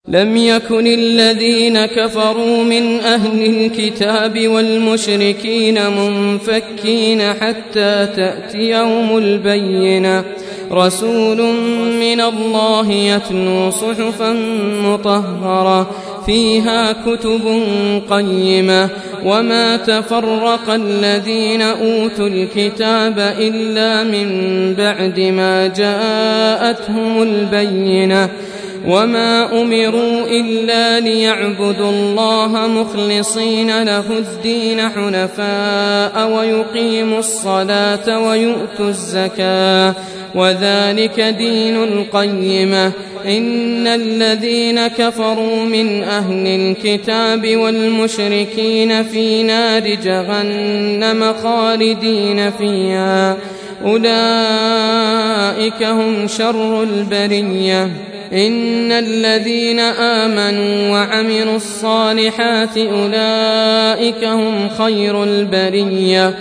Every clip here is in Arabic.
لم يكن الذين كفروا من أهل الكتاب والمشركين منفكين حتى تأتيهم البينة رسول من الله يتلو صحفا مطهرة فيها كتب قيمة وما تفرق الذين أوتوا الكتاب إلا من بعد ما جاءتهم البينة وما أمروا إلا ليعبدوا الله مخلصين له الدين حنفاء ويقيموا الصلاة ويؤتوا الزكاة وذلك دين القيمة إن الذين كفروا من أهل الكتاب والمشركين في نار جهنم خالدين فيها أولئك هم شر البرية إن الذين آمنوا وعملوا الصالحات أولئك هم خير البرية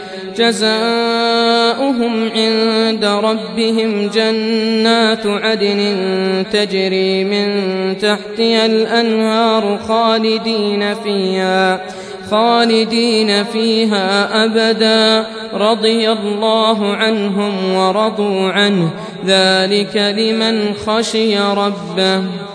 جزاؤهم عند ربهم جنات عدن تجري من تحتها الأنهار خالدين فيها أبدا رضي الله عنهم ورضوا عنه ذلك لمن خشي ربه.